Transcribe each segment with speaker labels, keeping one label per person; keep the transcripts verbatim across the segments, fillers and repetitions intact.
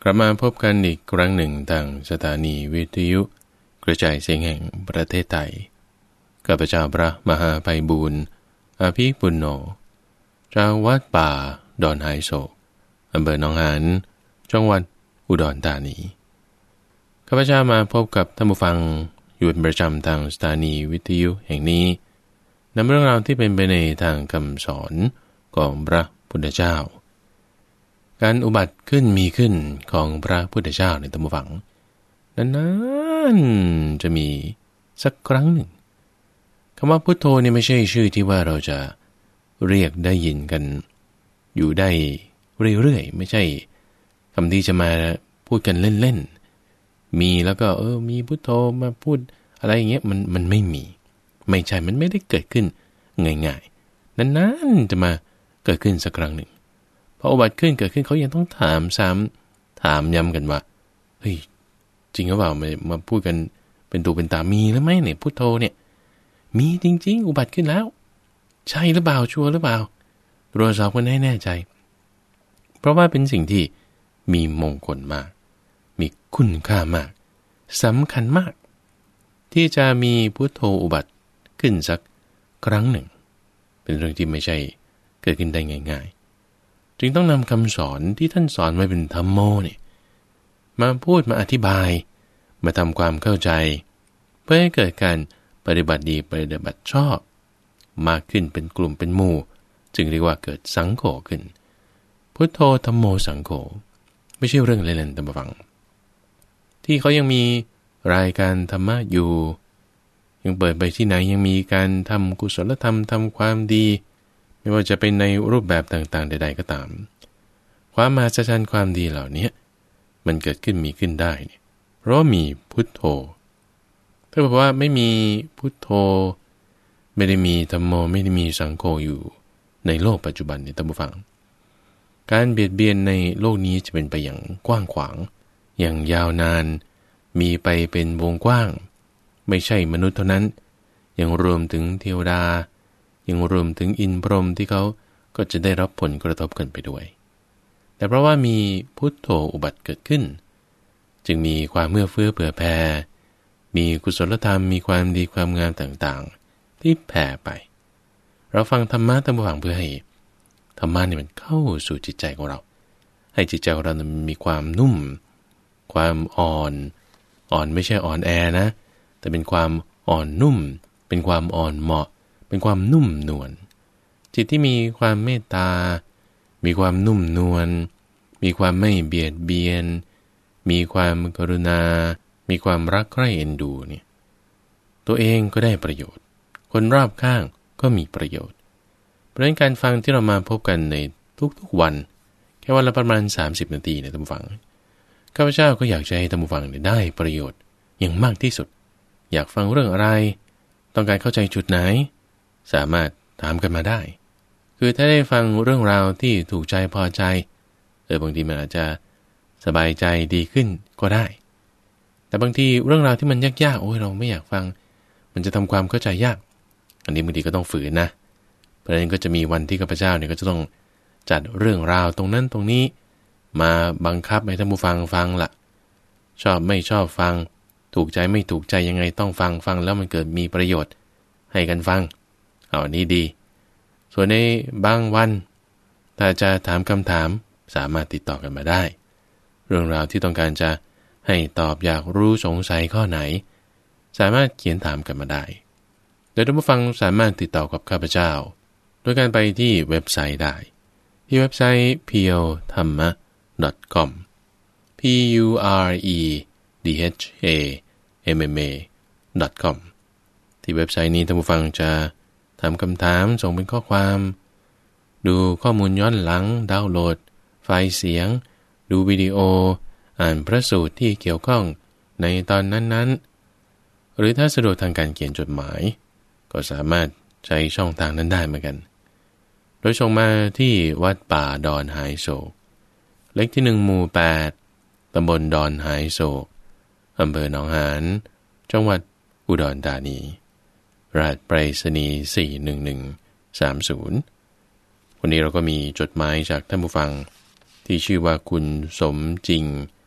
Speaker 1: กลับมาพบกันอีกครั้งหนึ่งทางสถานีวิทยุกระจายเสียงแห่งประเทศไทยข้าพเจ้าพระมหาไพบูลย์อภิปุณโญจากวัดป่าดอนหายโศกอำเภอหนองหานจังหวัดอุดรธานีข้าพเจ้ามาพบกับท่านผู้ฟังอยู่เป็นประจำทางสถานีวิทยุแห่งนี้นำเรื่องราวที่เป็นไปในทางคำสอนของพระพุทธเจ้าการอุบัติขึ้นมีขึ้นของพระพุทธเจ้าในท่านผู้ฟังนั้นๆจะมีสักครั้งหนึ่งคำว่าพุทโธนี่ไม่ใช่ชื่อที่ว่าเราจะเรียกได้ยินกันอยู่ได้เรื่อยๆไม่ใช่คำที่จะมาพูดกันเล่นๆมีแล้วก็เออมีพุทโธมาพูดอะไรอย่างเงี้ยมันมันไม่มีไม่ใช่มันไม่ได้เกิดขึ้นง่ายๆนั้นๆจะมาเกิดขึ้นสักครั้งหนึ่งพออุบัติขึ้นเกิดขึ้นเขายังต้องถามซ้ำถามย้ำกันว่าเฮ้ยจริงหรือเปล่ามามาพูดกันเป็นตูเป็นตามีหรือไม่เนี่ยพุทโธเนี่ยมีจริงๆอุบัติขึ้นแล้วใช่หรือเปล่าชัวร์หรือเปล่าตรวจสอบกันให้แน่ใจเพราะว่าเป็นสิ่งที่มีมงคลมากมีคุณค่ามากสำคัญมากที่จะมีพุทโธอุบัติขึ้นสักครั้งหนึ่งเป็นเรื่องที่ไม่ใช่เกิดขึ้นได้ง่ายๆจึงต้องนำคำสอนที่ท่านสอนไว้เป็นธัมโมเนี่ยมาพูดมาอธิบายมาทำความเข้าใจเพื่อให้เกิดการปฏิบัติดีปฏิบัติชอบมากขึ้นเป็นกลุ่มเป็นหมู่จึงเรียกว่าเกิดสังโฆขึ้นพุทโธธัมโมสังโฆไม่ใช่เรื่องเล่นๆตามฟังที่เขายังมีรายการธรรมะอยู่ยังเปิดไปที่ไหนยังมีการทำกุศลธรรมทำความดีไม่ว่าจะเป็นในรูปแบบต่างๆใดๆก็ตามความมหัศจรรย์ความดีเหล่านี้มันเกิดขึ้นมีขึ้นได้เนี่ยเพราะมีพุทโธถ้าบอกว่าไม่มีพุทโธไม่ได้มีธัมโมไม่ได้มีสังโฆอยู่ในโลกปัจจุบันเนี่ยท่านผู้ฟังการเบียดเบียนในโลกนี้จะเป็นไปอย่างกว้างขวางอย่างยาวนานมีไปเป็นวงกว้างไม่ใช่มนุษย์เท่านั้นยังรวมถึงเทวดายังรวมถึงอินทร์พรหมที่เขาก็จะได้รับผลกระทบกันไปด้วยแต่เพราะว่ามีพุทโธอุบัติเกิดขึ้นจึงมีความเอื้อเฟื้อเผื่อแผ่มีกุศลธรรมมีความดีความงามต่างๆที่แผ่ไปเราฟังธรรมะตามหวังเพื่อให้ธรรมะนี่มันเข้าสู่จิตใจของเราให้จิตใจของเรามันมีความนุ่มความอ่อนอ่อนไม่ใช่อ่อนแอนะแต่เป็นความอ่อนนุ่มเป็นความอ่อนเหมาะเป็นความนุ่มนวลจิตที่มีความเมตตามีความนุ่มนวลมีความไม่เบียดเบียนมีความกรุณามีความรักใคร่เอ็นดูเนี่ยตัวเองก็ได้ประโยชน์คนรอบข้างก็มีประโยชน์เพราะฉะนั้นการฟังที่เรามาพบกันในทุกๆวันแค่วันละประมาณสามสิบนาทีเนี่ยท่านผู้ฟังข้าพเจ้าก็อยากจะให้ท่านผู้ฟังได้ประโยชน์อย่างมากที่สุดอยากฟังเรื่องอะไรต้องการเข้าใจจุดไหนสามารถถามกันมาได้คือถ้าได้ฟังเรื่องราวที่ถูกใจพอใจเออบางทีมันอาจจะสบายใจดีขึ้นก็ได้แต่บางทีเรื่องราวที่มันยากๆโอ้ยเราไม่อยากฟังมันจะทำความเข้าใจยากอันนี้บางทีก็ต้องฝืนนะเพราะฉะนั้นก็จะมีวันที่ข้าพเจ้าเนี่ยก็จะต้องจัดเรื่องราวตรงนั้นตรงนี้มาบังคับให้ท่านผู้ฟังฟังละชอบไม่ชอบฟังถูกใจไม่ถูกใจยังไงต้องฟังฟังแล้วมันเกิดมีประโยชน์ให้กันฟังเอาอันนี้ดีส่วนในบางวันถ้าจะถามคำถามสามารถติดต่อกันมาได้เรื่องราวที่ต้องการจะให้ตอบอยากรู้สงสัยข้อไหนสามารถเขียนถามกันมาได้โดยท่านผู้ฟังสามารถติดต่อกับข้าพเจ้าโดยการไปที่เว็บไซต์ได้ที่เว็บไซต์ พี แอล ธรรมะ ดอท คอม p u r e d h a m m a ดอท คอม ที่เว็บไซต์นี้ท่านผู้ฟังจะถามคำถามส่งเป็นข้อความดูข้อมูลย้อนหลังดาวน์โหลดไฟล์เสียงดูวิดีโออ่านพระสูตรที่เกี่ยวข้องในตอนนั้นๆหรือถ้าสะดวกทางการเขียนจดหมายก็สามารถใช้ช่องทางนั้นได้เหมือนกันโดยส่งมาที่วัดป่าดอนหายโศกเลขที่หนึ่งหมู่แปดตำบลดอนหายโศกอำเภอหนองหานจังหวัดอุดรธานีรหัสไปรษณีย์สี่หนึ่งหนึ่งสามศูนย์วันนี้เราก็มีจดหมายจากท่านผู้ฟังที่ชื่อว่าคุณสมจริง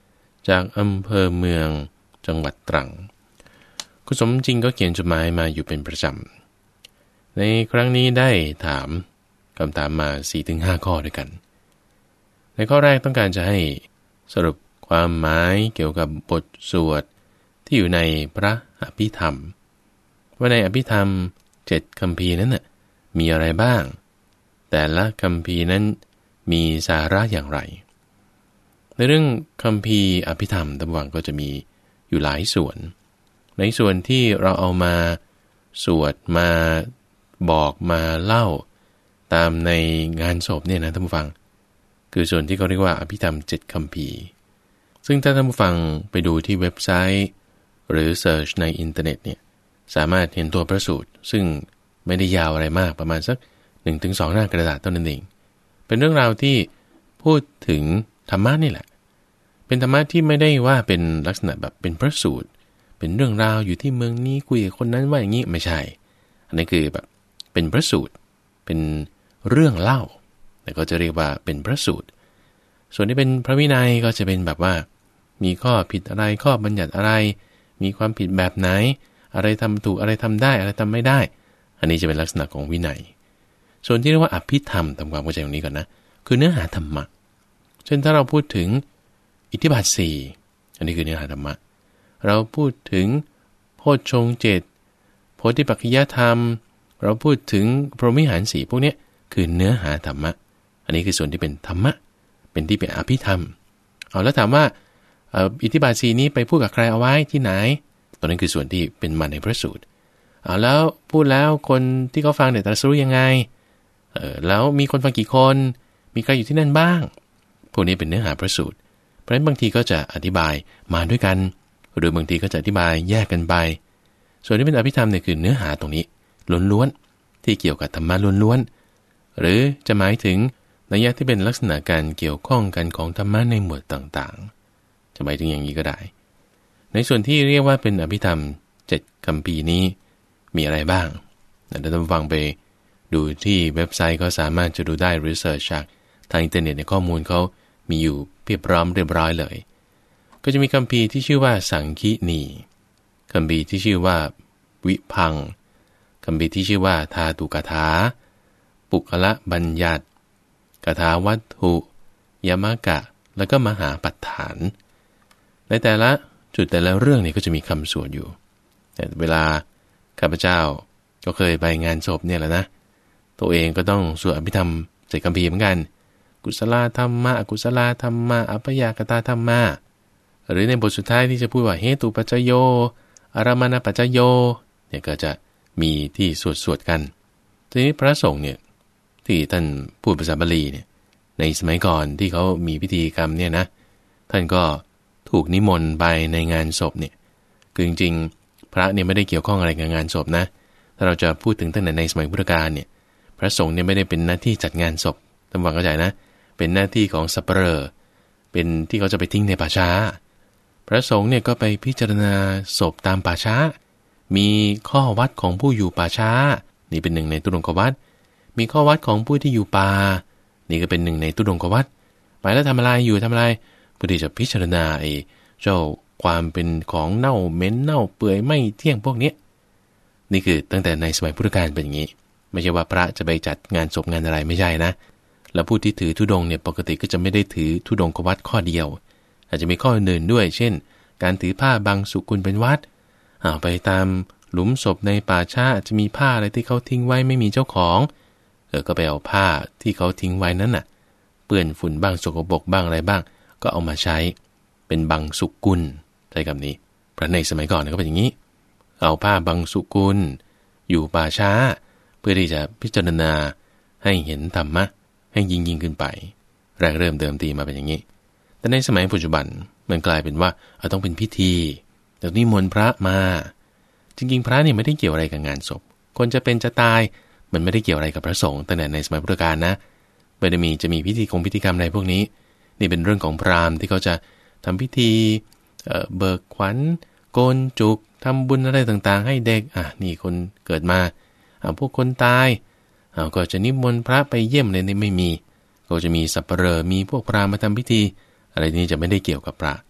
Speaker 1: จากอำเภอเมืองจังหวัดตรังคุณสมจริงก็เขียนจดหมายมาอยู่เป็นประจำในครั้งนี้ได้ถามคำถามมา สี่ถึงห้า ข้อด้วยกันในข้อแรกต้องการจะให้สรุปความหมายเกี่ยวกับบทสวดที่อยู่ในพระอภิธรรมว่าในอภิธรรมเจ็ดคัมภีร์นั้นน่ะมีอะไรบ้างแต่ละคัมภีร์นั้นมีสาระอย่างไรในเรื่องคัมภีร์อภิธรรมตำวังก็จะมีอยู่หลายส่วนในส่วนที่เราเอามาสวดมาบอกมาเล่าตามในงานศพเนี่ยนะท่านผู้ฟังคือส่วนที่เขาเรียกว่าอภิธรรมเจ็ดคัมภีร์ซึ่งถ้าท่านผู้ฟังไปดูที่เว็บไซต์หรือเสิร์ชในอินเทอร์เน็ตเนี่ยสามารถเห็นตัวพระสูตรซึ่งไม่ได้ยาวอะไรมากประมาณสัก หนึ่งถึงสอง หน้ากระดาษเท่านั้นเองเป็นเรื่องราวที่พูดถึงธรรมะนี่แหละเป็นธรรมะที่ไม่ได้ว่าเป็นลักษณะแบบเป็นพระสูตรเป็นเรื่องราวอยู่ที่เมืองนี้คุยกับคนนั้นว่าอย่างนี้ไม่ใช่อันนี้คือแบบเป็นพระสูตรเป็นเรื่องเล่าแต่ก็จะเรียกว่าเป็นพระสูตรส่วนที่เป็นพระวินัยก็จะเป็นแบบว่ามีข้อผิดอะไรข้อบัญญัติอะไรมีความผิดแบบไหนอะไรทำถูกอะไรทำได้อะไรทำไม่ได้อันนี้จะเป็นลักษณะของวินัยส่วนที่เรียกว่าอภิธรรมทำความเข้าใจตรงนี้ก่อนนะคือเนื้อหาธรรมะเช่นถ้าเราพูดถึงอิทธิบาทสี่อันนี้คือเนื้อหาธรรมะเราพูดถึงโพชฌงค์เจ็ดโพธิปัจจะธรรมเราพูดถึงพรหมวิหารสี่พวกนี้คือเนื้อหาธรรมะอันนี้คือส่วนที่เป็นธรรมะเป็นที่เป็นอภิธรรมเอาแล้วถามว่าอิทธิบาทสี่นี้ไปพูดกับใครเอาไว้ที่ไหนตอนนั้นคือส่วนที่เป็นมาในพระสูตรเอาแล้วพูดแล้วคนที่เขาฟังเนี่ยตรัสรู้ยังไงเออแล้วมีคนฟังกี่คนมีใครอยู่ที่นั่นบ้างพวกนี้เป็นเนื้อหาพระสูตรเพราะฉะนั้นบางทีก็จะอธิบายมาด้วยกันหรือบางทีก็จะอธิบายแยกกันไปส่วนที่เป็นอภิธรรมเนี่ยคือเนื้อหาตรงนี้ล้วนๆที่เกี่ยวกับธรรมะล้วนๆหรือจะหมายถึงนัยยะที่เป็นลักษณะการเกี่ยวข้องกันของธรรมะในหมวดต่างๆจะหมายถึงอย่างนี้ก็ได้ในส่วนที่เรียกว่าเป็นอภิธรรมเจ็ดคัมภีร์นี้มีอะไรบ้างท่านผู้ฟังไปดูที่เว็บไซต์ก็สามารถจะดูได้รีเสิร์ชจากทางอินเทอร์เน็ตในข้อมูลเขามีอยู่เพียบพร้อมเรียบร้อยเลยก็จะมีคัมภีร์ที่ชื่อว่าสังคีนีคัมภีร์ที่ชื่อว่าวิพังค์คัมภีร์ที่ชื่อว่าธาตุกถาปุคละบัญญัติกถาวัตถุยมกะแล้วก็มหาปัฏฐานในแต่ละจุดแต่ละเรื่องเนี่ยก็จะมีคำสวดอยู่แต่เวลาข้าพเจ้าก็เคยไปงานศพเนี่ยแหละนะตัวเองก็ต้องสวดอภิธรรมเจ็ดคัมภีร์เหมือนกันกุศลธรรมะอกุศลธรรมะอัปยากตาธรรมะหรือในบทสุดท้ายที่จะพูดว่าเหตุปัจจโยอารามณปัจจโยเนี่ยก็จะมีที่สวดสวดกันทีนี้พระสงฆ์เนี่ยที่ท่านพูดภาษาบาลีเนี่ยในสมัยก่อนที่เขามีพิธีกรรมเนี่ยนะท่านก็ถูกนิมนต์ไปในงานศพเนี่ยคือจริงๆพระเนี่ยไม่ได้เกี่ยวข้องอะไรกับงานศพนะถ้าเราจะพูดถึงตั้งแต่ในสมัยพุทธกาลเนี่ยพระสงฆ์เนี่ยไม่ได้เป็นหน้าที่จัดงานศพท่านฟังเข้าใจนะเป็นหน้าที่ของสัปเหร่อเป็นที่เขาจะไปทิ้งในป่าช้าพระสงฆ์เนี่ยก็ไปพิจารณาศพตามป่าช้ามีข้อวัดของผู้อยู่ป่าช้านี่เป็นหนึ่งในตุดงควัดมีข้อวัดของผู้ที่อยู่ป่านี่ก็เป็นหนึ่งในตุดงควัดไปแล้วทำอะไรอยู่ทำอะไรเพื่อที่จะพิจารณาไอ้เจ้าความเป็นของเน่าเหม็นเน่าเปื่อยไม่เที่ยงพวกนี้นี่คือตั้งแต่ในสมัยพุทธกาลเป็นอย่างนี้ไม่ใช่ว่าพระจะไปจัดงานศพงานอะไรไม่ใช่นะแล้วผู้ที่ถือธุดงค์เนี่ยปกติก็จะไม่ได้ถือธุดงควัดข้อเดียวอาจจะมีข้ออื่นด้วยเช่นการถือผ้าบางสุกุลเป็นวัดอ่าไปตามหลุมศพในป่าช้าจะมีผ้าอะไรที่เขาทิ้งไว้ไม่มีเจ้าของเออก็ไปเอาผ้าที่เขาทิ้งไว้นั้นน่ะเปื้อนฝุ่นบ้างสกปรกบ้างอะไรบ้างก็เอามาใช้เป็นบางสุกุลใช้คำนี้เพราะในสมัยก่อนก็เป็นอย่างนี้เอาผ้าบางสุกุลอยู่ป่าช้าเพื่อที่จะพิจารณาให้เห็นธรรมะให้ยิ่งยิ่งขึ้นไปแรกเริ่มเดิมทีมาเป็นอย่างนี้แต่ในสมัยปัจจุบันมันกลายเป็นว่าเอาต้องเป็นพิธีเดี๋ยวนี้มนต์พระมาจริงๆพระเนี่ยไม่ได้เกี่ยวอะไรกับงานศพคนจะเป็นจะตายมันไม่ได้เกี่ยวอะไรกับพระสงฆ์แต่ในสมัยพุทธกาลนะไม่ได้มีจะมีพิธีคงพิธีกรรมอะไรพวกนี้นี่เป็นเรื่องของพราหมณ์ที่เขาจะทำพิธีเอ่อเบิกขวัญโกนจุกทำบุญอะไรต่างๆให้เด็กอ่ะนี่คนเกิดมาอ่ะพวกคนตายอ่ะก็จะนิมนต์พระไปเยี่ยมเลยนี่ไม่มีก็จะมีสัปเหร่อมีพวกพราหมณ์มาทำพิธีอะไรนี้จะไม่ได้เกี่ยวกับพระ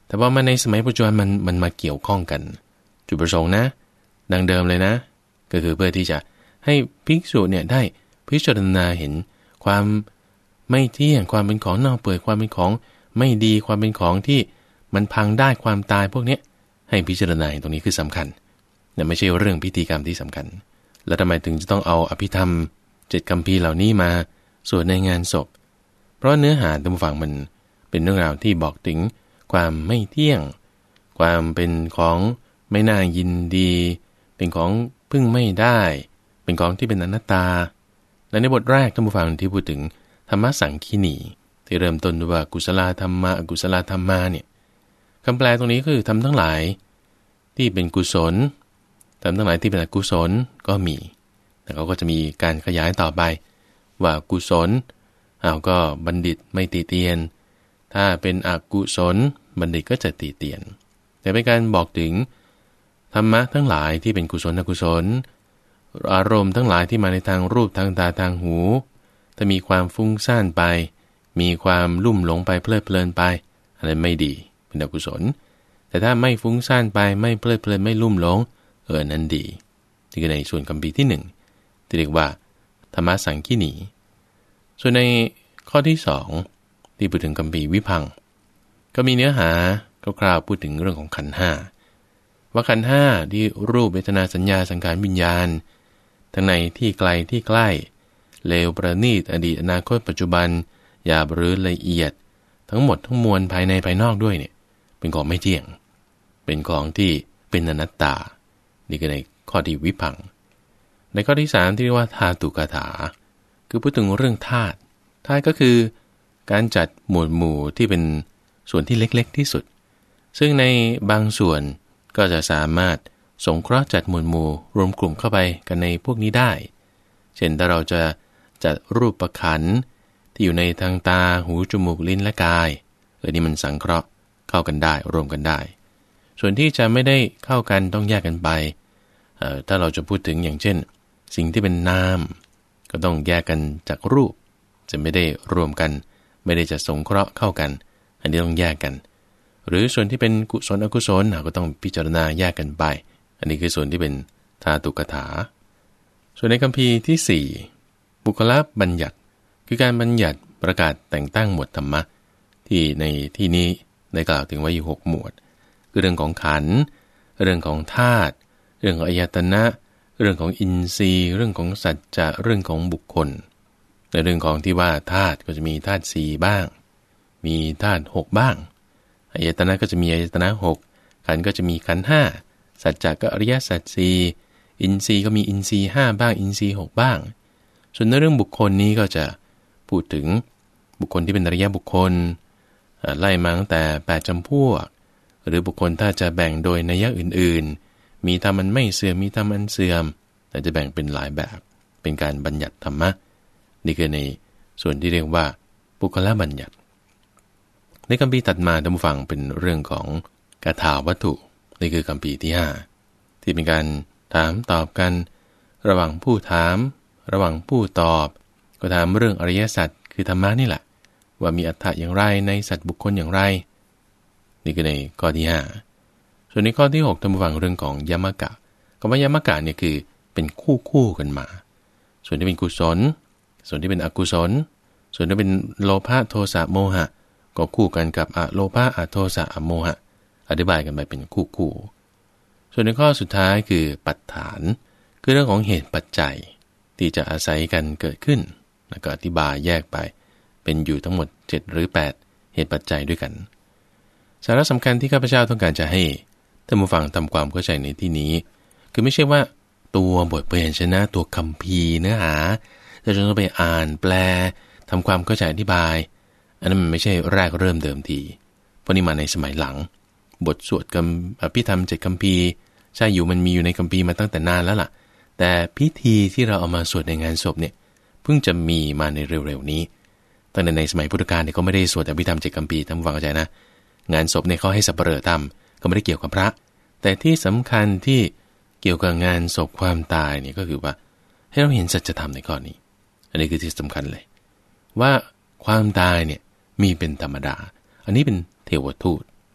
Speaker 1: แต่ว่ามาในสมัยปัจจุบันมันมันมาเกี่ยวข้องกันจุดประสงค์นะดังเดิมเลยนะก็คือเพื่อที่จะให้ภิกษุเนี่ยได้พิจารณาเห็นความไม่เที่ยงความเป็นของเน่าเปื่อยความเป็นของไม่ดีความเป็นของที่มันพังได้ความตายพวกนี้ให้พิจารณาตรงนี้คือสำคัญแต่ไม่ใช่เรื่องพิธีกรรมที่สำคัญแล้วทำไมถึงจะต้องเอาอภิธรรมเจ็ดคัมภีร์เหล่านี้มาสวดในงานศพเพราะเนื้อหาตามฝั่งมันเป็นเรื่องราวที่บอกถึงความไม่เที่ยงความเป็นของไม่น่ายินดีเป็นของพึ่งไม่ได้เป็นของที่เป็นอนัตตาและในบทแรกท่านผู้ฟังที่พูดถึงธรรมสังคีนีที่เริ่มต้นด้วยว่ากุศลธรรมะอกุศลธรรมะเนี่ยคำแปลตรงนี้คือทำทั้งหลายที่เป็นกุศลทำทั้งหลายที่เป็นอกุศลก็มีแต่เขาก็จะมีการขยายต่อไปว่ากุศลเอาก็บัณฑิตไม่ติเตียนถ้าเป็นอกุศลบัณฑิตก็จะติเตียนแต่เป็นการบอกถึงธรรมะทั้งหลายที่เป็นกุศลอกุศลอารมณ์ทั้งหลายที่มาในทางรูปทางตาทางหูถ้ามีความฟุ้งซ่านไปมีความลุ่มหลงไปเพลิดเพลินไปอะไรไม่ดีเป็นอกุศลแต่ถ้าไม่ฟุ้งซ่านไปไม่เพลิดเพลินไม่ลุ่มหลงเออนั้นดีนี่คือในส่วนคัมภีร์ที่หนึ่งที่เรียกว่าธรรมสังคีนีส่วนในข้อที่สองที่พูดถึงคัมภีร์วิพังค์ก็มีเนื้อหาคร่าวๆพูดถึงเรื่องของขันธ์ห้าว่าขันธ์ห้าที่รูปเวทนาสัญญาสังขารวิญญาณทั้งในที่ไกลที่ใกล้เลวประณีตอดีตอนาคตปัจจุบันหยาบหรือละเอียดทั้งหมดทั้งมวลภายในภายนอกด้วยเนี่ยเป็นของไม่เที่ยงเป็นของที่เป็นอนัตตานี่คือในข้อที่วิพังค์ในข้อที่สามที่เรียกว่าธาตุกถาคือพูดถึงเรื่องธาตุธาตุก็คือการจัดหมวดหมู่ที่เป็นส่วนที่เล็กๆที่สุดซึ่งในบางส่วนก็จะสามารถสงเคราะห์จัดหมวดหมู่รวมกลุ่มเข้าไปกันในพวกนี้ได้เช่นถ้าเราจะจัดรูปขันธ์ที่อยู่ในทางตาหูจมูกลิ้นและกายเออนี่มันสังเคราะห์เข้ากันได้รวมกันได้ส่วนที่จะไม่ได้เข้ากันต้องแยกกันไปเอ่อถ้าเราจะพูดถึงอย่างเช่นสิ่งที่เป็นนามก็ต้องแยกกันจากรูปจะไม่ได้รวมกันไม่ได้จะสงเคราะห์เข้ากันอันนี้ต้องแยกกันหรือส่วนที่เป็นกุศลอกุศลก็ต้องพิจารณาแยกกันไปอันนี้คือส่วนที่เป็นธาตุกถาส่วนในคัมภีร์ที่สี่บุคลบัญญัติคือการบัญญัติประกาศแต่งตั้งหมวดธรรมะที่ในที่นี้ได้กล่าวถึงไว้อยู่หกหมวดคือเรื่องของขันธ์เรื่องของธาตุเรื่องของอายตนะเรื่องของอินทรีย์เรื่องของสัจจะเรื่องของบุคคลในเรื่องของที่ว่าธาตุก็จะมีธาตุสี่บ้างมีธาตุหกบ้างอายตนะก็จะมีอายตนะหกขันธ์ก็จะมีขันธ์ห้าสัจจะก็อริยสัจสี่อินทรีย์ก็มีอินทรีย์ห้าบ้างอินทรีย์หกบ้างส่วนในเรื่องบุคคลนี้ก็จะพูดถึงบุคคลที่เป็นอริยบุคคลไล่มาตั้งแต่แปดจำพวกหรือบุคคลถ้าจะแบ่งโดยนัยยะอื่นๆมีธรรมอันไม่เสื่อมมีธรรมอันเสื่อมแต่จะแบ่งเป็นหลายแบบเป็นการบัญญัติธรรมะนี่คือในส่วนที่เรียกว่าบุคลบัญญัติในคัมภีร์ตัดมาท่านผู้ฟังเป็นเรื่องของคาถาวัตถุนี่คือคัมภีร์ที่ห้าที่เป็นการถามตอบกันระหว่างผู้ถามระหว่างผู้ตอบก็ถามเรื่องอริยสัจคือธรรมะนี่แหละว่ามีอัตถะอย่างไรในสัตว์บุคคลอย่างไรนี่คือในข้อที่ห้าส่วนในข้อที่หกท่านผู้ฟังเรื่องของยมกะคำว่ายมกะเนี่ยคือเป็นคู่คู่กันมาส่วนที่เป็นกุศลส่วนที่เป็นอกุศลส่วนที่เป็นโลภะโทสะโมหะก็คู่กันกับอโลภะอโทสะอโมหะอธิบายกันไปเป็นคู่คู่ส่วนในข้อสุดท้ายคือปัฏฐานคือเรื่องของเหตุปัจจัยที่จะอาศัยกันเกิดขึ้นแล้วก็อธิบายแยกไปเป็นอยู่ทั้งหมดเจ็ดหรือแปดเหตุปัจจัยด้วยกันสาระสำคัญที่ข้าพเจ้าต้องการจะให้ท่านผู้ฟังทำความเข้าใจในที่นี้คือไม่ใช่ว่าตัวบทพยัญชนะตัวคัมภีร์เนื้อหาเราจะต้องไปอ่านแปลทำความเข้าใจอธิบายอันนั้นมันไม่ใช่แรกเริ่มเดิมทีเพราะนี่มาในสมัยหลังบทสวดกัมอภิธรรมเจ็ดคัมภีร์ใช่อยู่มันมีอยู่ในคัมภีร์มาตั้งแต่นานแล้วล่ะแต่พิธีที่เราเอามาสวดในงานศพเนี่ยเพิ่งจะมีมาในเร็วๆนี้ตั้งแต่ในสมัยพุทธกาลเนี่ยก็ไม่ได้สวดอภิธรรมเจ็ดคัมภีร์ท่านฟังเข้าใจนะงานศพเนี่ยเขาให้สัปเหร่อทำก็ไม่ได้เกี่ยวกับพระแต่ที่สำคัญที่เกี่ยวกับงานศพความตายเนี่ยก็คือว่าให้เราเห็นสัจธรรมในข้อนี้อันนี้คือที่สำคัญเลยว่าความตายเนี่ยมีเป็นธรรมดาอันนี้เป็นเทวทูต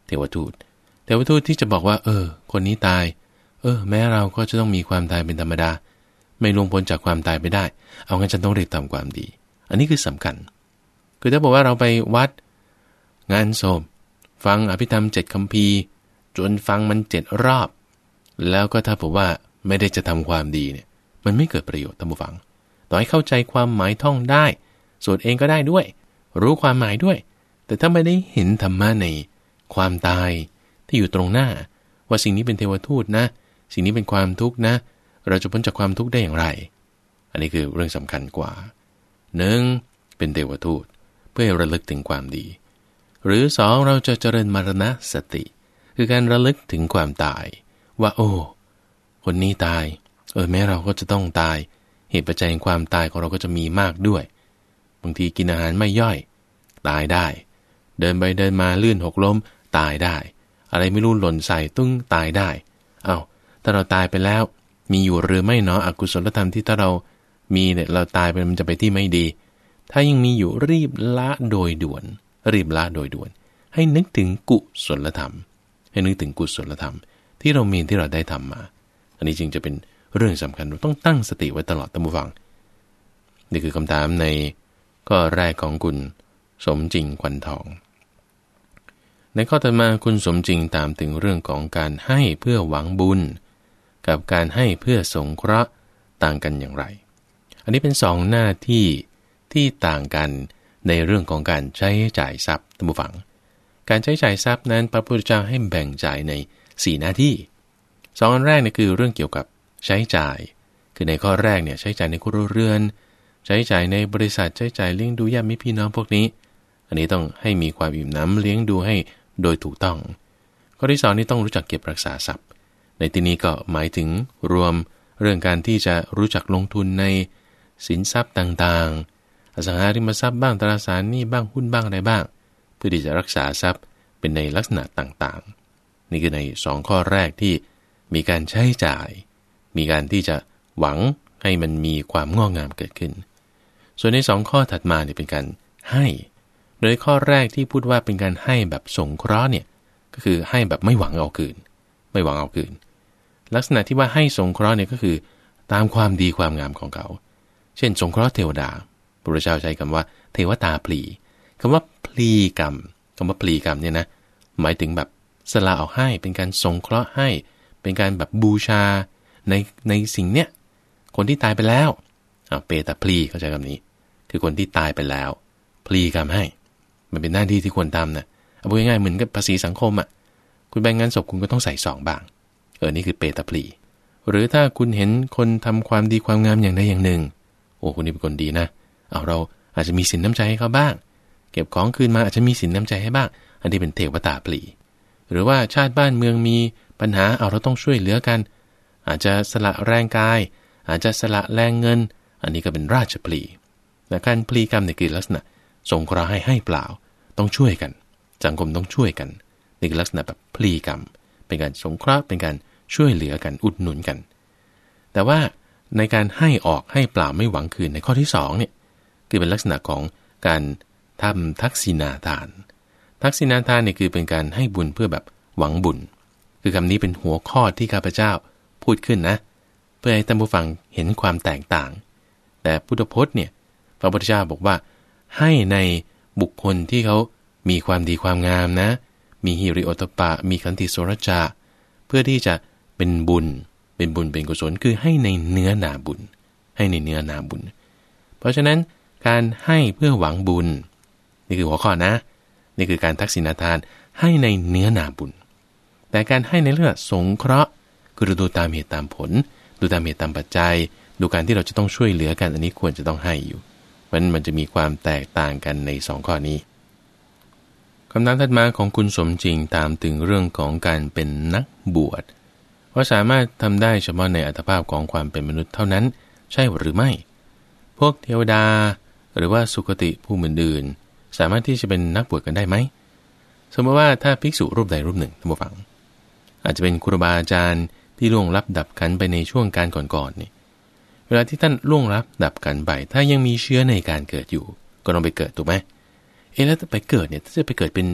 Speaker 1: เทวทูตเทวทูตที่จะบอกว่าเออคนนี้ตายเออแม้เราก็จะต้องมีความตายเป็นธรรมดาไม่ล่วงพ้นจากความตายไปได้เอางั้นฉันต้องรีบทำความดีอันนี้คือสำคัญคือถ้าบอกว่าเราไปวัดงานศพฟังอภิธรรมเจ็ดคัมภีร์จนฟังมันเจ็ดรอบแล้วก็ถ้าบอกว่าไม่ได้จะทำความดีเนี่ยมันไม่เกิดประโยชน์ท่านผู้ฟังต่อให้เข้าใจความหมายท่องได้สวดเองก็ได้ด้วยรู้ความหมายด้วยแต่ถ้าไม่ได้เห็นธรรมะในความตายที่อยู่ตรงหน้าว่าสิ่งนี้เป็นเทวทูตนะสิ่งนี้เป็นความทุกข์นะเราจะพ้นจากความทุกข์ได้อย่างไรอันนี้คือเรื่องสำคัญกว่าหนึ่งเป็นเทวทูตเพื่อระลึกถึงความดีหรือสองเราจะเจริญมรณสติคือการระลึกถึงความตายว่าโอ้คนนี้ตายเออแม้เราก็จะต้องตายเหตุปัจจัยแห่งความตายของเราก็จะมีมากด้วยบางทีกินอาหารไม่ย่อยตายได้เดินไปเดินมาลื่นหกล้มตายได้อะไรไม่รู้หล่นใส่ตึ้งตายได้เอ้าถ้าเราตายไปแล้วมีอยู่หรือไม่เนาะอกุศลธรรมที่ถ้าเรามีเนี่ยเราตายไปมันจะไปที่ไม่ดีถ้ายังมีอยู่รีบละโดยด่วนรีบละโดยด่วนให้นึกถึงกุศลธรรมให้นึกถึงกุศลธรรมที่เรามีที่เราได้ทำมาอันนี้จึงจะเป็นเรื่องสำคัญเราต้องตั้งสติไว้ตลอดท่านผู้ฟังนี่คือคำถามในข้อแรกของคุณสมจริงขวัญทองในข้อต่อมาคุณสมจริงตามถึงเรื่องของการให้เพื่อหวังบุญกับการให้เพื่อสงเคราะห์ต่างกันอย่างไรอันนี้เป็นสองหน้าที่ที่ต่างกันในเรื่องของการใช้จ่ายทรัพย์ท่านผู้ฟังการใช้จ่ายทรัพย์นั้นพระพุทธเจ้าให้แบ่งจ่ายในสี่หน้าที่สองอันแรกเนี่ยคือเรื่องเกี่ยวกับใช้จ่ายคือในข้อแรกเนี่ยใช้จ่ายในครัวเรือนใช้จ่ายในบริษัทใช้จ่ายเลี้ยงดูญาติมิตรพี่น้องพวกนี้อันนี้ต้องให้มีความอิ่มหนำเลี้ยงดูให้โดยถูกต้องข้อที่สองนี่ต้องรู้จักเก็บรักษาทรัพย์ในที่นี้ก็หมายถึงรวมเรื่องการที่จะรู้จักลงทุนในสินทรัพย์ต่างๆอสังหาริมทรัพย์บ้างตราสารหนี้บ้างหุ้นบ้างอะไรบ้างเพื่อที่จะรักษาทรัพย์เป็นในลักษณะต่างๆนี่คือในสองข้อแรกที่มีการใช้จ่ายมีการที่จะหวังให้มันมีความงอกงามเกิดขึ้นส่วนในสองข้อถัดมาเนี่ยเป็นการให้โดยข้อแรกที่พูดว่าเป็นการให้แบบสงเคราะห์เนี่ยก็คือให้แบบไม่หวังเอาคืนไม่หวังเอาคืนลักษณะที่ว่าให้สงเคราะห์เนี่ยก็คือตามความดีความงามของเขาเช่นสงเคราะห์เทวดาพระพุทธเจ้าใช้คำว่าเทวตาพลีคำว่าพลีกรรมคำว่าพลีกรรมเนี่ยนะหมายถึงแบบสละออกให้เป็นการสงเคราะห์ให้เป็นการแบบบูชาในในสิ่งเนี้ยคนที่ตายไปแล้วเอาเปตาพลีเข้าใจคำนี้คือคนที่ตายไปแล้วพลีกรรมให้มันเป็นหน้าที่ที่ควรทำนะเอาพูดง่ายๆเหมือนกับภาษีสังคมอ่ะคุณแบ่งงานศพคุณก็ต้องใส่ซองบ้างเออนี่คือเปตาพลีหรือถ้าคุณเห็นคนทำความดีความงามอย่างใดอย่างหนึ่งโอ้คนนี้เป็นคนดีนะเอาเราอาจจะมีสินน้ำใจให้เขาบ้างเก็บของคืนมาอาจจะมีสินน้ำใจให้บ้างอันนี้เป็นเทวตาพลีหรือว่าชาติบ้านเมืองมีปัญหาเอาเราต้องช่วยเหลือกันอาจจะสละแรงกายอาจจะสละแรงเงินอันนี้ก็เป็นราชพลีและการพลีกรรมเนี่ยคือลักษณะสงเคราะห์ให้ให้เปล่าต้องช่วยกันสังคมต้องช่วยกันนี่คือลักษณะแบบพลีกรรมเป็นการสงเคราะห์เป็นการช่วยเหลือกันอุดหนุนกันแต่ว่าในการให้ออกให้เปล่าไม่หวังคืนในข้อที่สองเนี่ยคือเป็นลักษณะของการทำทักษิณาทานทักษิณาทานเนี่ยคือเป็นการให้บุญเพื่อแบบหวังบุญคือคำนี้เป็นหัวข้อที่ข้าพเจ้าพูดขึ้นนะเพื่อให้ท่านผู้ฟังเห็นความแตกต่างแต่พุทธพจน์เนี่ยพระพุทธเจ้าบอกว่าให้ในบุคคลที่เขามีความดีความงามนะมีหิริโอตปะมีขันติโสรจาเพื่อที่จะเป็นบุญเป็นบุญเป็นกุศลคือให้ในเนื้อนาบุญให้ในเนื้อนาบุญเพราะฉะนั้นการให้เพื่อหวังบุญนี่คือหัวข้อนะนี่คือการทักษิณาทานให้ในเนื้อนาบุญแต่การให้ในเรื่องสงเคราะห์คือดูตามเหตุตามผลดูตามเหตุตามปัจจัยดูการที่เราจะต้องช่วยเหลือกันอันนี้ควรจะต้องให้อยู่มันมันจะมีความแตกต่างกันในสองข้อนี้คำถามถัดมาของคุณสมจริงตามถึงเรื่องของการเป็นนักบวชว่าสามารถทำได้เฉพาะในอัตภาพของความเป็นมนุษย์เท่านั้นใช่หรือไม่พวกเทวดาหรือว่าสุคติผู้อื่นๆสามารถที่จะเป็นนักบวชกันได้ไหมสมมติว่าถ้าภิกษุรูปใดรูปหนึ่งท่านผู้ฟังอาจจะเป็นครูบาอาจารย์ที่ล่วงลับดับขันไปในช่วงการก่อนๆนี่เวลาที่ท่านล่วงลับดับขันไปถ้ายังมีเชื้อในการเกิดอยู่ก็ต้องไปเกิดถูกไหมเอ๊ะแล้วไปเกิดเนี่ยถ้าจะไปเกิดเป็น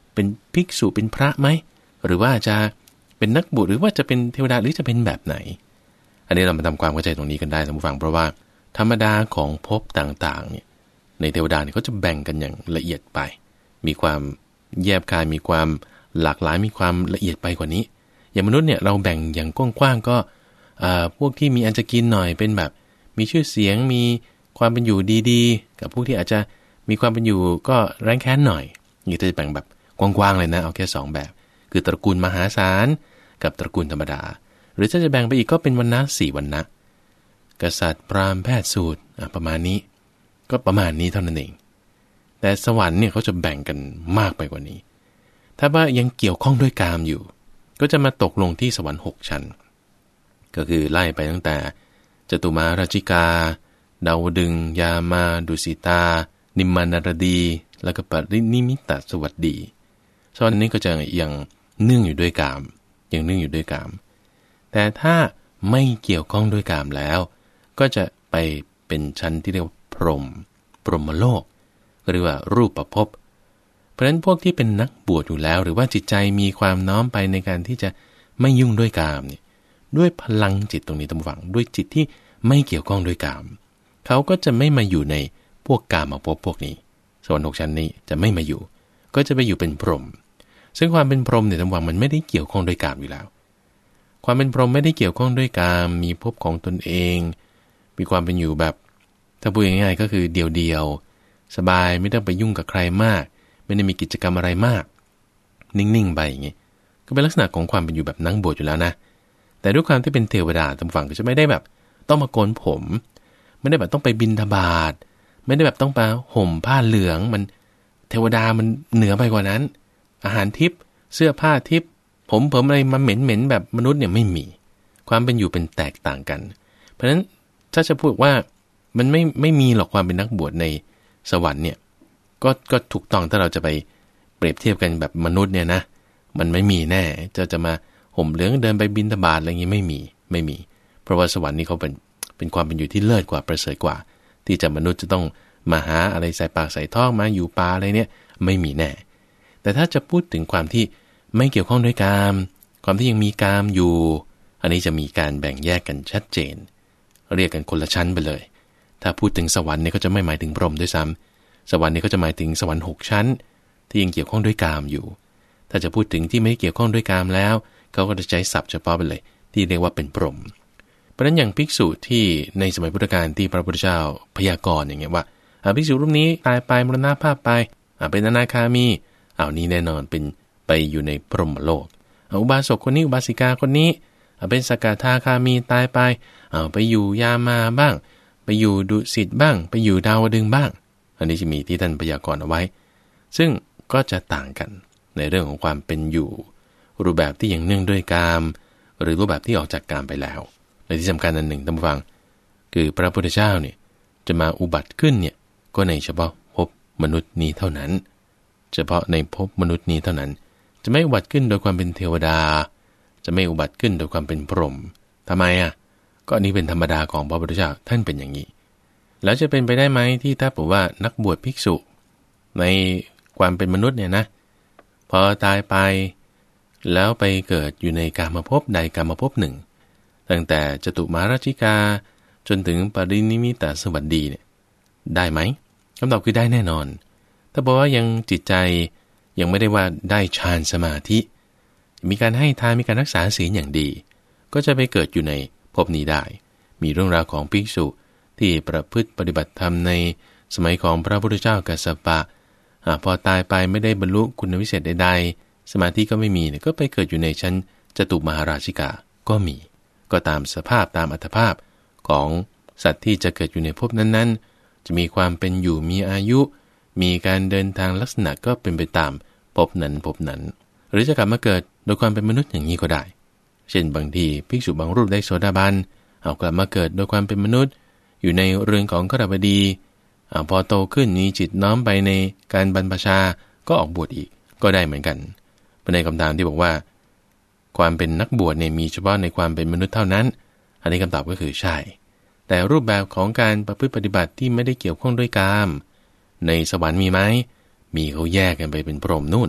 Speaker 1: เป็นภิกษุเป็นพระไหมหรือว่าจะเป็นนักบวชหรือว่าจะเป็นเทวดาหรือจะเป็นแบบไหนอันนี้เรามาทำความเข้าใจตรงนี้กันได้ท่านผู้ฟังเพราะว่าธรรมดาของภพต่างๆเนี่ยในเทวดาเนี่ยเขาจะแบ่งกันอย่างละเอียดไปมีความแยบคายมีความหลากหลายมีความละเอียดไปกว่านี้อย่างมนุษย์เนี่ยเราแบ่งอย่างกว้างๆก็พวกที่มีอันจะกินหน่อยเป็นแบบมีชื่อเสียงมีความเป็นอยู่ดีๆกับพวกที่อาจจะมีความเป็นอยู่ก็แร้นแค้นหน่อยนี่จะแบ่งแบบกว้างๆเลยนะเอาแค่สองแบบคือตระกูลมหาศาลกับตระกูลธรรมดาหรือถ้าจะแบ่งไปอีกก็เป็นวรรณะสี่วรรณะกษัตริย์พราหมณ์แพทย์สูตรประมาณนี้ก็ประมาณนี้เท่านั้นเองแต่สวรรค์เนี่ยเขาจะแบ่งกันมากไปกว่านี้ถ้าว่ายังเกี่ยวข้องด้วยกามอยู่ก็จะมาตกลงที่สวรรค์หกชั้นก็คือไล่ไปตั้งแต่จตุมาราชิกาดาวดึงยามาดุสิตานิมมานารดีแล้วก็ปรินิมิตสวัสดีสวรรค์นี้ก็จะยังเนื่องอยู่ด้วยกามยังเนื่องอยู่ด้วยกามแต่ถ้าไม่เกี่ยวข้องด้วยกามแล้วก็จะไปเป็นชั้นที่เรียกว่าพรหมพรหมโลกหรือว่ารูปภพเพราะฉะนั้นพวกที่เป็นนักบวชอยู่แล้วหรือว่าจิตใจมีความน้อมไปในการที่จะไม่ยุ่งด้วยกามเนี่ยด้วยพลังจิตตรงนี้ตั้งฝังด้วยจิตที่ไม่เกี่ยวข้องด้วยกามเขาก็จะไม่มาอยู่ในพวกกามภพพวกนี้สวรรค์หกชั้นนี้จะไม่มาอยู่ก็จะไปอยู่เป็นพรหมซึ่งความเป็นพรหมเนี่ยตั้งฝังมันไม่ได้เกี่ยวข้องด้วยกามอยู่แล้วความเป็นพรหมไม่ได้เกี่ยวข้องด้วยกามมีภพของตนเองมีความเป็นอยู่แบบถ้าพูดง่ายๆก็คือเดียวๆสบายไม่ต้องไปยุ่งกับใครมากไม่ได้มีกิจกรรมอะไรมากนิ่งๆไปอย่างงี้ก็เป็นลักษณะของความเป็นอยู่แบบนักบวชอยู่แล้วนะแต่ด้วยความที่เป็นเทวดาทางฝั่งก็จะไม่ได้แบบต้องมาโกนผมไม่ได้แบบต้องไปบิณฑบาตไม่ได้แบบต้องไปห่มผ้าเหลืองมันเทวดามันเหนือไปกว่านั้นอาหารทิพย์เสื้อผ้าทิพย์ผมผมอะไรมาเหม็นๆแบบมนุษย์เนี่ยไม่มีความเป็นอยู่เป็นแตกต่างกันเพราะฉะนั้นถ้าจะพูดว่ามันไม่ไม่มีหรอกความเป็นนักบวชในสวรรค์เนี่ยก็ก็ถูกต้องถ้าเราจะไปเปรียบเทียบกันแบบมนุษย์เนี่ยนะมันไม่มีแน่จะจะมาห่มเหลืองเดินไปบิณฑบาตอะไรอย่างงี้ไม่มีไม่มีเพราะว่าสวรรค์นี่เขาเป็นเป็นความเป็นอยู่ที่เลิศกว่าประเสริฐกว่าที่จะมนุษย์จะต้องมาหาอะไรใส่ปากใส่ท้องมาอยู่ป่าอะไรเนี่ยไม่มีแน่แต่ถ้าจะพูดถึงความที่ไม่เกี่ยวข้องด้วยกามความที่ยังมีกามอยู่อันนี้จะมีการแบ่งแยกกันชัดเจนเรียกกันคนละชั้นไปเลยถ้าพูดถึงสวรรค์เนี่ยก็จะไม่หมายถึงพรหมด้วยซ้ำสวรรค์นี่ก็จะหมายถึงสวรรค์หกชั้นที่ยังเกี่ยวข้องด้วยกามอยู่ถ้าจะพูดถึงที่ไม่เกี่ยวข้องด้วยกามแล้วเขาก็จะใช้ศัพท์เฉพาะไปเลยที่เรียกว่าเป็นพรหมเพราะฉะนั้นอย่างภิกษุที่ในสมัยพุทธกาลที่พระพุทธเจ้าพยากรณ์อย่างเงี้ยว่าภิกษุรูปนี้ตายไปมรณภาพไปเป็นอนาคามีเอานี้แน่นอนเป็นไปอยู่ในพรหมโลกอุบาสกคนนี้อุบาสิกาคนนี้เป็นสกทาคามีตายไปเอาไปอยู่ยามาบ้างไปอยู่ดุสิตบ้างไปอยู่ดาวดึงบ้างอันนี้จะมีที่ท่านพยากรณ์เอาไว้ซึ่งก็จะต่างกันในเรื่องของความเป็นอยู่รูปแบบที่ยังเนื่องด้วยกามหรือรูปแบบที่ออกจากกามไปแล้วและที่สำคัญอันหนึ่งท่านผู้ฟังคือพระพุทธเจ้าเนี่ยจะมาอุบัติขึ้นเนี่ยก็ในเฉพาะภพมนุษย์นี้เท่านั้นเฉพาะในภพมนุษย์นี้เท่านั้นจะไม่อุบัติขึ้นโดยความเป็นเทวดาจะไม่อุบัติขึ้นโดยความเป็นพรหมทำไมอ่ะก็อันนี้เป็นธรรมดาของพระพุทธเจ้าท่านเป็นอย่างนี้แล้วจะเป็นไปได้ไหมที่ถ้าบอกว่านักบวชภิกษุในความเป็นมนุษย์เนี่ยนะพอตายไปแล้วไปเกิดอยู่ในกามภพใดกามภพหนึ่งตั้งแต่จตุมาราชิกาจนถึงปรินิมิตสวัสดีเนี่ยได้ไหมคำตอบคือได้แน่นอนถ้าบอกว่ายังจิตใจยังไม่ได้ว่าได้ฌานสมาธิมีการให้ทานมีการรักษาศีลอย่างดีก็จะไปเกิดอยู่ในภพนี้ได้มีเรื่องราวของภิกษุที่ประพฤติปฏิบัติธรรมในสมัยของพระพุทธเจ้ากัสสปะพอตายไปไม่ได้บรรลุคุณวิเศษใดๆสมาธิก็ไม่มีก็ไปเกิดอยู่ในชั้นจตุมหาราชิกาก็มีก็ตามสภาพตามอัตภาพของสัตว์ที่จะเกิดอยู่ในภพนั้นๆจะมีความเป็นอยู่มีอายุมีการเดินทางลักษณะก็เป็นไปตามภพนั้นภพนั้นหรือจะกลับมาเกิดโดยความเป็นมนุษย์อย่างนี้ก็ได้เช่นบางทีภิกษุบางรูปได้โสดาบันเอากลับมาเกิดโดยความเป็นมนุษย์อยู่ในเรือนของขหบดีเอาพอโตขึ้นมีจิตน้อมไปในการบรรพชาก็ออกบวชอีกก็ได้เหมือนกันในคำถามที่บอกว่าความเป็นนักบวชเนี่ยมีเฉพาะในความเป็นมนุษย์เท่านั้นอันนี้คำตอบก็คือใช่แต่รูปแบบของการประพฤติปฏิบัติที่ไม่ได้เกี่ยวข้องด้วยกามในสวรรค์มีไหมมีเขาแยกกันไปเป็นพรหมนู่น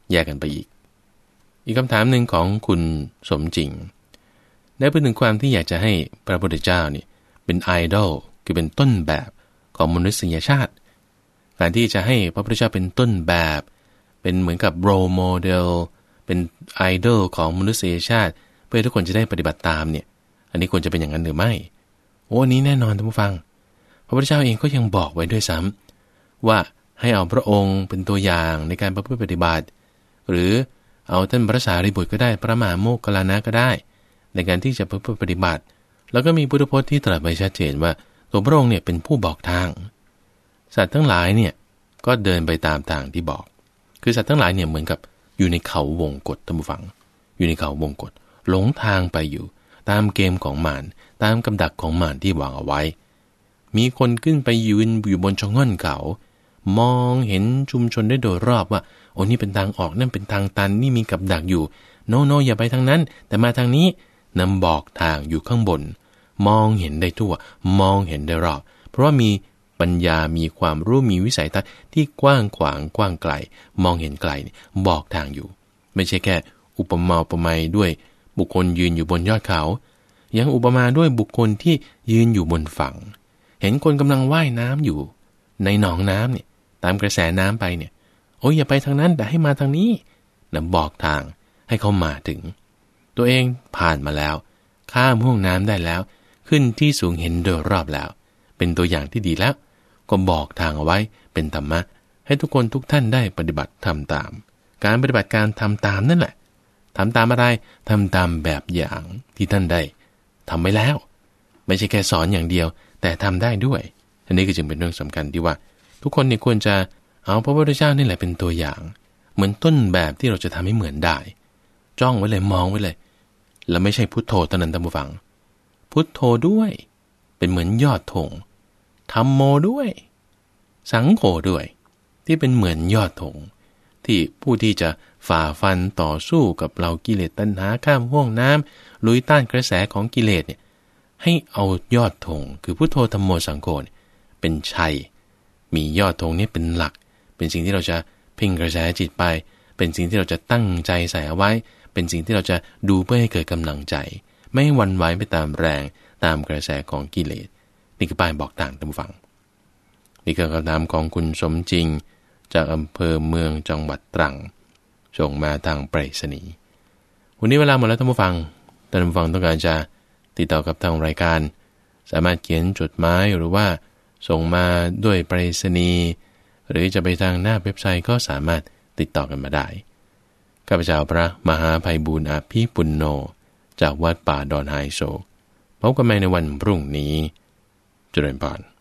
Speaker 1: แยกกันไปอีกอีกคำถามหนึ่งของคุณสมจริงได้พูดถึงความที่อยากจะให้พระพุทธเจ้านี่เป็นไอดอลคือเป็นต้นแบบของมนุษยชาติการที่จะให้พระพุทธเจ้าเป็นต้นแบบเป็นเหมือนกับโรลโมเดลเป็นไอดอลของมนุษยชาติเพื่อทุกคนจะได้ปฏิบัติตามเนี่ยอันนี้ควรจะเป็นอย่างนั้นหรือไม่โอ้อันนี้แน่นอนท่านผู้ฟังพระพุทธเจ้าเองก็ยังบอกไว้ด้วยซ้ำว่าให้เอาพระองค์เป็นตัวอย่างในการประพฤติปฏิบัติหรือเอาท่านพระสารีบุตรก็ได้พระมหาโมคคัลลานะก็ได้ในการที่จะประพฤติปฏิบัติแล้วก็มีพุทธพจน์ที่ตรัสไว้ชัดเจนว่าตัวพระองค์เนี่ยเป็นผู้บอกทางสัตว์ทั้งหลายเนี่ยก็เดินไปตามทางที่บอกคือสัตว์ทั้งหลายเนี่ยเหมือนกับอยู่ในเขาวงกฏท่านผู้ฟังอยู่ในเขาวงกฏหลงทางไปอยู่ตามเกมของมารตามกำดักของมารที่วางเอาไว้มีคนขึ้นไปยืนอยู่บนชะง่อนเขามองเห็นชุมชนได้โดยรอบว่าโอ้นี่เป็นทางออกนั่นเป็นทางตันนี่มีกับดักอยู่โนโนอย่าไปทางนั้นแต่มาทางนี้นำบอกทางอยู่ข้างบนมองเห็นได้ทั่วมองเห็นได้รอบเพราะว่ามีปัญญามีความรู้มีวิสัยทัศน์ที่กว้างขวางกว้างไกลมองเห็นไกลบอกทางอยู่ไม่ใช่แค่อุปมาอุปไมยด้วยบุคคลยืนอยู่บนยอดเขายังอุปมาด้วยบุคคลที่ยืนอยู่บนฝั่งเห็นคนกำลังว่ายน้ำอยู่ในหนองน้ำเนี่ยตามกระแสน้ำไปเนี่ยโอ้ยอย่าไปทางนั้นแต่ให้มาทางนี้นะบอกทางให้เขามาถึงตัวเองผ่านมาแล้วข้ามห้วงน้ำได้แล้วขึ้นที่สูงเห็นโดยรอบแล้วเป็นตัวอย่างที่ดีแล้วก็บอกทางเอาไว้เป็นธรรมะให้ทุกคนทุกท่านได้ปฏิบัติทำตามการปฏิบัติการทำตามนั่นแหละทำตามอะไรทำตามแบบอย่างที่ท่านได้ทำไว้แล้วไม่ใช่แค่สอนอย่างเดียวแต่ทำได้ด้วยอันนี้ก็จึงเป็นเรื่องสำคัญที่ว่าทุกคนเนี่ยควรจะเอาพระพุทธเจ้านี่แหละเป็นตัวอย่างเหมือนต้นแบบที่เราจะทำให้เหมือนได้จ้องไว้เลยมองไว้เลยแล้วไม่ใช่พุทโธเท่านั้นท่านผู้ฟังพุทโธด้วยเป็นเหมือนยอดธงธัมโมด้วยสังโฆด้วยที่เป็นเหมือนยอดธงที่ผู้ที่จะฝ่าฟันต่อสู้กับเรากิเลสตัณหาข้ามห้วงน้ำลุยต้านกระแสของกิเลสเนี่ยให้เอายอดธงคือพุทโธธัมโมสังโฆเป็นชัยมียอดธงนี้เป็นหลักเป็นสิ่งที่เราจะเพ่งกระแสจิตไปเป็นสิ่งที่เราจะตั้งใจใส่เอาไว้เป็นสิ่งที่เราจะดูเพื่อให้เกิดกำลังใจไม่หวั่นไหวไปตามแรงตามกระแสของกิเลสนี่คือป้ายบอกทางท่านผู้ฟังนี่คือคำถามของคุณสมจริงจากอำเภอเมืองจังหวัดตรังส่งมาทางไปรษณีย์วันนี้เวลาหมดแล้วท่านผู้ฟังท่านผู้ฟังต้องการจะติดต่อกับทางรายการสามารถเขียนจดหมายหรือว่าส่งมาด้วยไปรษณีย์หรือจะไปทางหน้าเว็บไซต์ก็สามารถติดต่อกันมาได้ข้าพเจ้าพระมหาไพบูลย์อภิปุณโญจากวัดป่าดอนไฮโศกพบกันใหม่ในวันพรุ่งนี้เจริญพร